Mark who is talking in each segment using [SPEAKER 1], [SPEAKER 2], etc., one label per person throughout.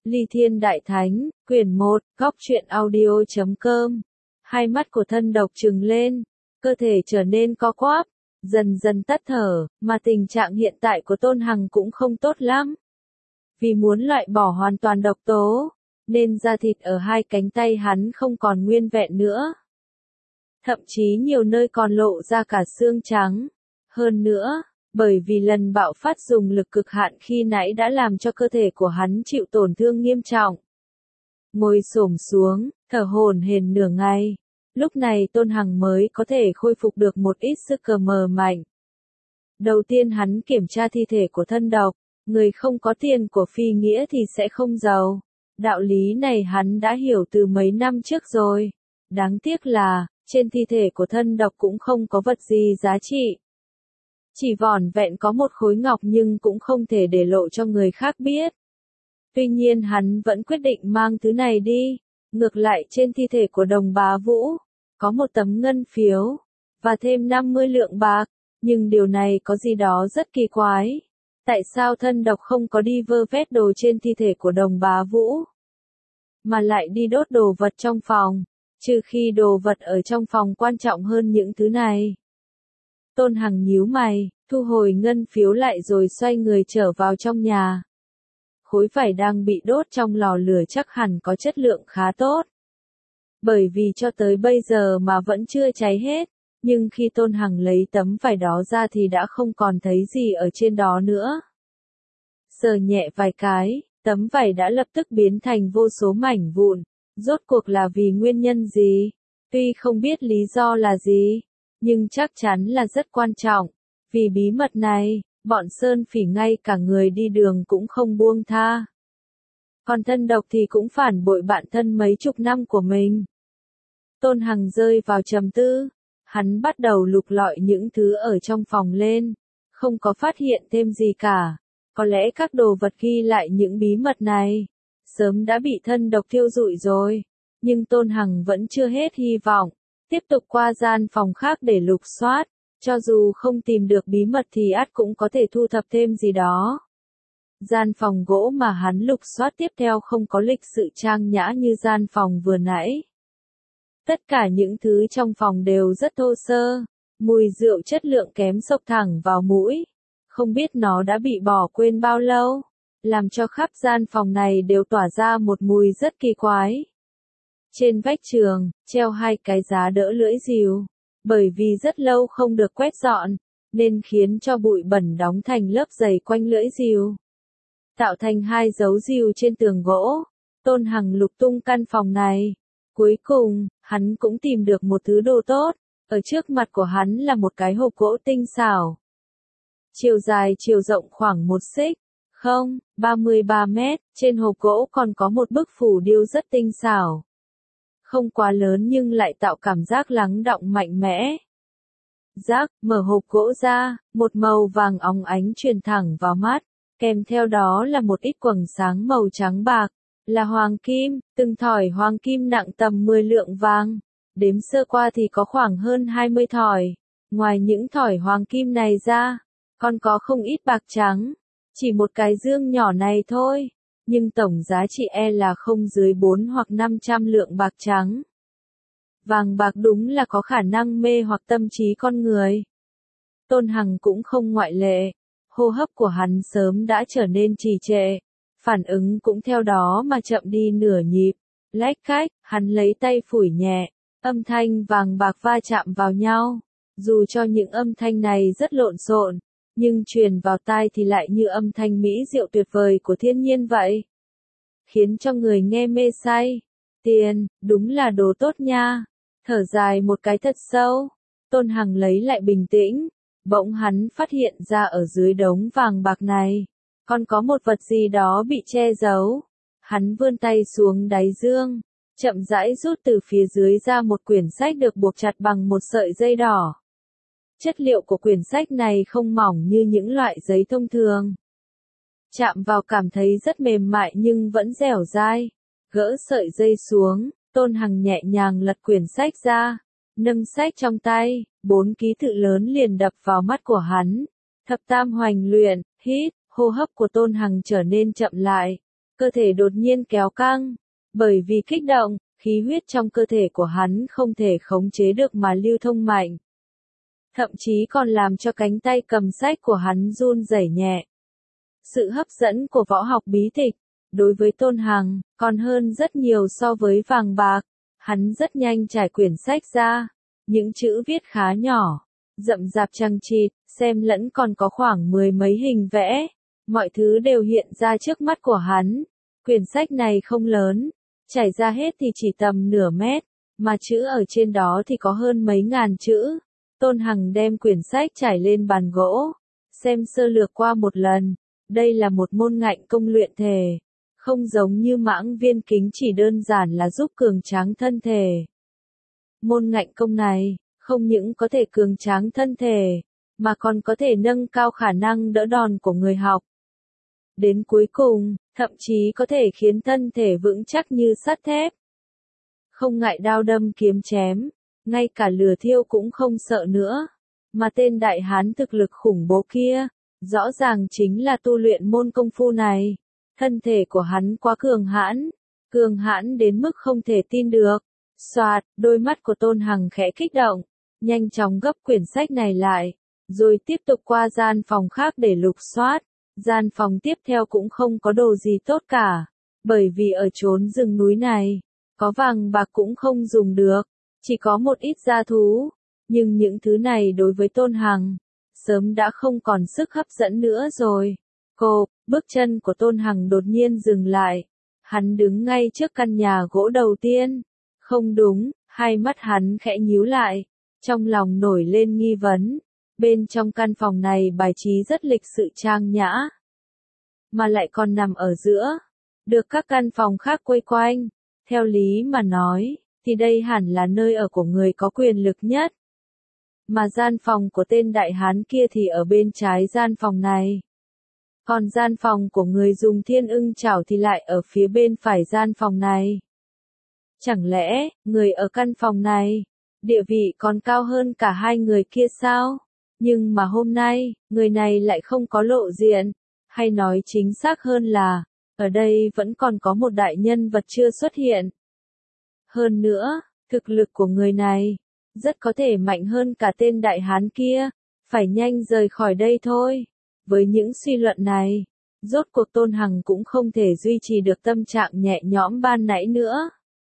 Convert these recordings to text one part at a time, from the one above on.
[SPEAKER 1] Ly Thiên Đại Thánh, quyển 1, góc truyện audio.com. Hai mắt của thân độc trừng lên, cơ thể trở nên co quắp, dần dần tắt thở, mà tình trạng hiện tại của Tôn Hằng cũng không tốt lắm. Vì muốn loại bỏ hoàn toàn độc tố, nên da thịt ở hai cánh tay hắn không còn nguyên vẹn nữa. Thậm chí nhiều nơi còn lộ ra cả xương trắng. Hơn nữa, bởi vì lần bạo phát dùng lực cực hạn khi nãy đã làm cho cơ thể của hắn chịu tổn thương nghiêm trọng. Ngồi xổm xuống, thở hổn hển nửa ngày, lúc này Tôn Hằng mới có thể khôi phục được một ít sức cơ mờ mạnh. Đầu tiên hắn kiểm tra thi thể của thân độc, người không có tiền của phi nghĩa thì sẽ không giàu. Đạo lý này hắn đã hiểu từ mấy năm trước rồi. Đáng tiếc là, trên thi thể của thân độc cũng không có vật gì giá trị. Chỉ vỏn vẹn có một khối ngọc nhưng cũng không thể để lộ cho người khác biết. Tuy nhiên hắn vẫn quyết định mang thứ này đi. Ngược lại trên thi thể của Đồng Bá Vũ, có một tấm ngân phiếu, và thêm 50 lượng bạc. Nhưng điều này có gì đó rất kỳ quái. Tại sao thân độc không có đi vơ vét đồ trên thi thể của Đồng Bá Vũ, mà lại đi đốt đồ vật trong phòng, trừ khi đồ vật ở trong phòng quan trọng hơn những thứ này. Tôn Hằng nhíu mày, thu hồi ngân phiếu lại rồi xoay người trở vào trong nhà. Khối vải đang bị đốt trong lò lửa chắc hẳn có chất lượng khá tốt. Bởi vì cho tới bây giờ mà vẫn chưa cháy hết, nhưng khi Tôn Hằng lấy tấm vải đó ra thì đã không còn thấy gì ở trên đó nữa. Sờ nhẹ vài cái, tấm vải đã lập tức biến thành vô số mảnh vụn. Rốt cuộc là vì nguyên nhân gì? Tuy không biết lý do là gì, nhưng chắc chắn là rất quan trọng. Vì bí mật này, bọn Sơn Phỉ ngay cả người đi đường cũng không buông tha. Còn thân độc thì cũng phản bội bạn thân mấy chục năm của mình. Tôn Hằng rơi vào trầm tư. Hắn bắt đầu lục lọi những thứ ở trong phòng lên. Không có phát hiện thêm gì cả. Có lẽ các đồ vật ghi lại những bí mật này sớm đã bị thân độc thiêu rụi rồi. Nhưng Tôn Hằng vẫn chưa hết hy vọng. Tiếp tục qua gian phòng khác để lục soát. Cho dù không tìm được bí mật thì ắt cũng có thể thu thập thêm gì đó. Gian phòng gỗ mà hắn lục soát tiếp theo không có lịch sự trang nhã như gian phòng vừa nãy. Tất cả những thứ trong phòng đều rất thô sơ. Mùi rượu chất lượng kém xộc thẳng vào mũi. Không biết nó đã bị bỏ quên bao lâu, làm cho khắp gian phòng này đều tỏa ra một mùi rất kỳ quái. Trên vách tường, treo hai cái giá đỡ lưỡi rìu. Bởi vì rất lâu không được quét dọn, nên khiến cho bụi bẩn đóng thành lớp dày quanh lưỡi rìu. Tạo thành hai dấu rìu trên tường gỗ. Tôn Hằng lục tung căn phòng này. Cuối cùng, hắn cũng tìm được một thứ đồ tốt. Ở trước mặt của hắn là một cái hộp gỗ tinh xảo. Chiều dài chiều rộng khoảng 1 xích, 33 mét, trên hộp gỗ còn có một bức phù điêu rất tinh xảo. Không quá lớn nhưng lại tạo cảm giác lắng đọng mạnh mẽ. Rác, mở hộp gỗ ra, một màu vàng óng ánh truyền thẳng vào mắt, kèm theo đó là một ít quầng sáng màu trắng bạc, là hoàng kim, từng thỏi hoàng kim nặng tầm 10 lượng vàng. Đếm sơ qua thì có khoảng hơn 20 thỏi. Ngoài những thỏi hoàng kim này ra, còn có không ít bạc trắng. Chỉ một cái dương nhỏ này thôi, nhưng tổng giá trị là không dưới 4 hoặc 500 lượng bạc trắng. Vàng bạc đúng là có khả năng mê hoặc tâm trí con người. Tôn Hằng cũng không ngoại lệ. Hô hấp của hắn sớm đã trở nên trì trệ. Phản ứng cũng theo đó mà chậm đi nửa nhịp. Lách cách, hắn lấy tay phủi nhẹ. Âm thanh vàng bạc va chạm vào nhau. Dù cho những âm thanh này rất lộn xộn, nhưng truyền vào tai thì lại như âm thanh mỹ diệu tuyệt vời của thiên nhiên vậy. Khiến cho người nghe mê say. Tiền, đúng là đồ tốt nha. Thở dài một cái thật sâu. Tôn Hằng lấy lại bình tĩnh. Bỗng hắn phát hiện ra ở dưới đống vàng bạc này, còn có một vật gì đó bị che giấu. Hắn vươn tay xuống đáy dương, chậm rãi rút từ phía dưới ra một quyển sách được buộc chặt bằng một sợi dây đỏ. Chất liệu của quyển sách này không mỏng như những loại giấy thông thường. Chạm vào cảm thấy rất mềm mại nhưng vẫn dẻo dai. Gỡ sợi dây xuống, Tôn Hằng nhẹ nhàng lật quyển sách ra. Nâng sách trong tay, 4 ký tự lớn liền đập vào mắt của hắn. Thập tam hoành luyện, hít, hô hấp của Tôn Hằng trở nên chậm lại. cơ thể đột nhiên kéo căng. Bởi vì kích động, khí huyết trong cơ thể của hắn không thể khống chế được mà lưu thông mạnh. Thậm chí còn làm cho cánh tay cầm sách của hắn run rẩy nhẹ. Sự hấp dẫn của võ học bí tịch, đối với Tôn Hằng, còn hơn rất nhiều so với vàng bạc. Hắn rất nhanh trải quyển sách ra. Những chữ viết khá nhỏ, rậm rạp chằng chịt, xem lẫn còn có khoảng 10 mấy hình vẽ. Mọi thứ đều hiện ra trước mắt của hắn. Quyển sách này không lớn, trải ra hết thì chỉ tầm nửa mét, mà chữ ở trên đó thì có hơn mấy ngàn chữ. Tôn Hằng đem quyển sách trải lên bàn gỗ, xem sơ lược qua một lần. Đây là một môn ngạnh công luyện thể, không giống như mãng viên kính chỉ đơn giản là giúp cường tráng thân thể. Môn ngạnh công này, không những có thể cường tráng thân thể, mà còn có thể nâng cao khả năng đỡ đòn của người học. Đến cuối cùng, thậm chí có thể khiến thân thể vững chắc như sắt thép. Không ngại đao đâm kiếm chém, ngay cả lửa thiêu cũng không sợ nữa. Mà tên đại hán thực lực khủng bố kia, rõ ràng chính là tu luyện môn công phu này. Thân thể của hắn quá cường hãn đến mức không thể tin được. Soạt, đôi mắt của Tôn Hằng khẽ kích động, nhanh chóng gấp quyển sách này lại, rồi tiếp tục qua gian phòng khác để lục soát. Gian phòng tiếp theo cũng không có đồ gì tốt cả, bởi vì ở chốn rừng núi này, có vàng bạc cũng không dùng được, chỉ có một ít gia thú. Nhưng những thứ này đối với Tôn Hằng, sớm đã không còn sức hấp dẫn nữa rồi. Bước chân của Tôn Hằng đột nhiên dừng lại. Hắn đứng ngay trước căn nhà gỗ đầu tiên. Không đúng, hai mắt hắn khẽ nhíu lại, trong lòng nổi lên nghi vấn. Bên trong căn phòng này bài trí rất lịch sự trang nhã, mà lại còn nằm ở giữa, được các căn phòng khác quây quanh. Theo lý mà nói, thì đây hẳn là nơi ở của người có quyền lực nhất. Mà gian phòng của tên đại hán kia thì ở bên trái gian phòng này. Còn gian phòng của người dùng thiên ưng chảo thì lại ở phía bên phải gian phòng này. Chẳng lẽ, người ở căn phòng này, địa vị còn cao hơn cả hai người kia sao? Nhưng mà hôm nay, người này lại không có lộ diện, hay nói chính xác hơn là, ở đây vẫn còn có một đại nhân vật chưa xuất hiện. Hơn nữa, thực lực của người này, rất có thể mạnh hơn cả tên đại hán kia, phải nhanh rời khỏi đây thôi. Với những suy luận này, rốt cuộc Tôn Hằng cũng không thể duy trì được tâm trạng nhẹ nhõm ban nãy nữa.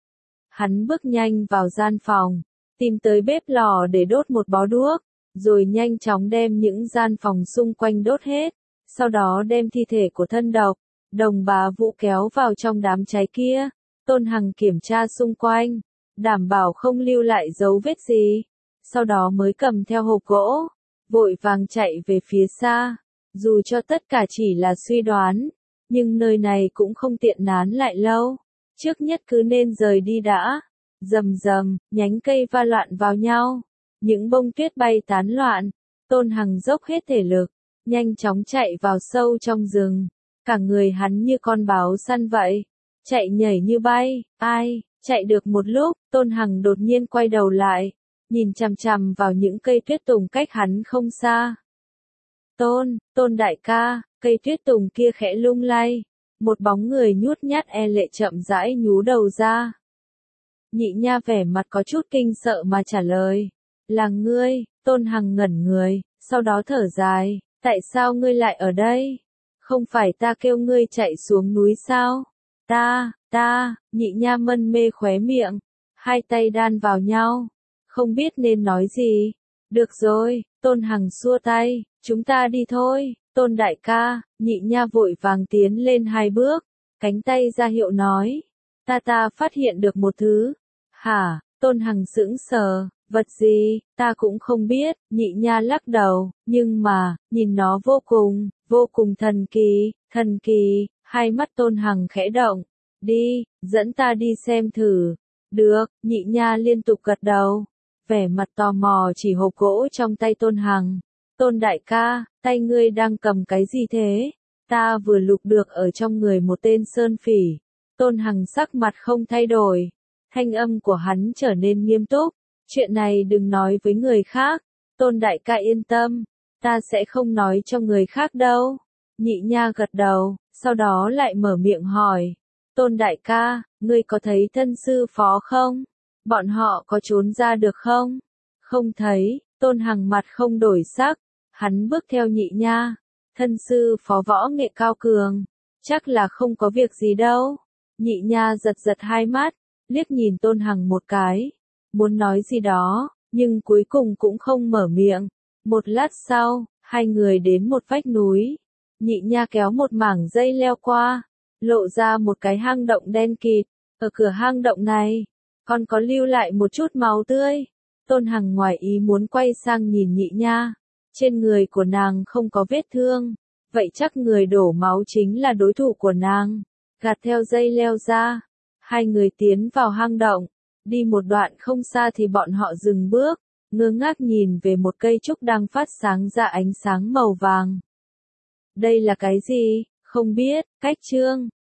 [SPEAKER 1] Hắn bước nhanh vào gian phòng, tìm tới bếp lò để đốt một bó đuốc, rồi nhanh chóng đem những gian phòng xung quanh đốt hết, sau đó đem thi thể của thân độc, Đồng Bá Vũ kéo vào trong đám cháy kia. Tôn Hằng kiểm tra xung quanh, đảm bảo không lưu lại dấu vết gì, sau đó mới cầm theo hộp gỗ, vội vàng chạy về phía xa. Dù cho tất cả chỉ là suy đoán, nhưng nơi này cũng không tiện nán lại lâu, trước nhất cứ nên rời đi đã. Rầm rầm, nhánh cây va loạn vào nhau, những bông tuyết bay tán loạn. Tôn Hằng dốc hết thể lực, nhanh chóng chạy vào sâu trong rừng, cả người hắn như con báo săn vậy, chạy nhảy như bay. Chạy được một lúc, Tôn Hằng đột nhiên quay đầu lại, nhìn chằm chằm vào những cây tuyết tùng cách hắn không xa. Tôn đại ca, cây tuyết tùng kia khẽ lung lay, một bóng người nhút nhát e lệ chậm rãi nhú đầu ra. Nhị nha vẻ mặt có chút kinh sợ mà trả lời, là ngươi. Tôn Hằng ngẩn người, sau đó thở dài, tại sao ngươi lại ở đây? Không phải ta kêu ngươi chạy xuống núi sao? Nhị nha mân mê khóe miệng, hai tay đan vào nhau, không biết nên nói gì. Được rồi, Tôn Hằng xua tay, chúng ta đi thôi. Tôn đại ca, nhị nha vội vàng tiến lên hai bước, cánh tay ra hiệu nói, ta phát hiện được một thứ. Hả? Tôn Hằng sững sờ, vật gì? Ta cũng không biết. Nhị nha lắc đầu, nhưng mà, nhìn nó vô cùng thần kỳ. Hai mắt Tôn Hằng khẽ động, đi, dẫn ta đi xem thử. Được, nhị nha liên tục gật đầu, vẻ mặt tò mò chỉ hộp gỗ trong tay Tôn Hằng. Tôn đại ca, tay ngươi đang cầm cái gì thế? Ta vừa lục được ở trong người một tên sơn phỉ. Tôn Hằng sắc mặt không thay đổi, thanh âm của hắn trở nên nghiêm túc. Chuyện này đừng nói với người khác. Tôn đại ca yên tâm, ta sẽ không nói cho người khác đâu. Nhị nha gật đầu, sau đó lại mở miệng hỏi, Tôn đại ca, ngươi có thấy thân sư phó không? Bọn họ có trốn ra được không? Không thấy, Tôn Hằng mặt không đổi sắc, hắn bước theo Nhị Nha, thân sư phó võ nghệ cao cường, chắc là không có việc gì đâu. Nhị Nha giật giật hai mắt, liếc nhìn Tôn Hằng một cái, muốn nói gì đó, nhưng cuối cùng cũng không mở miệng. Một lát sau, hai người đến một vách núi, Nhị Nha kéo một mảng dây leo qua, lộ ra một cái hang động đen kịt, ở cửa hang động này, còn có lưu lại một chút máu tươi. Tôn Hằng ngoài ý muốn quay sang nhìn Nhị Nha, trên người của nàng không có vết thương, vậy chắc người đổ máu chính là đối thủ của nàng. Gạt theo dây leo ra, hai người tiến vào hang động, đi một đoạn không xa thì bọn họ dừng bước, ngơ ngác nhìn về một cây trúc đang phát sáng ra ánh sáng màu vàng. Đây là cái gì? Không biết, cách chương.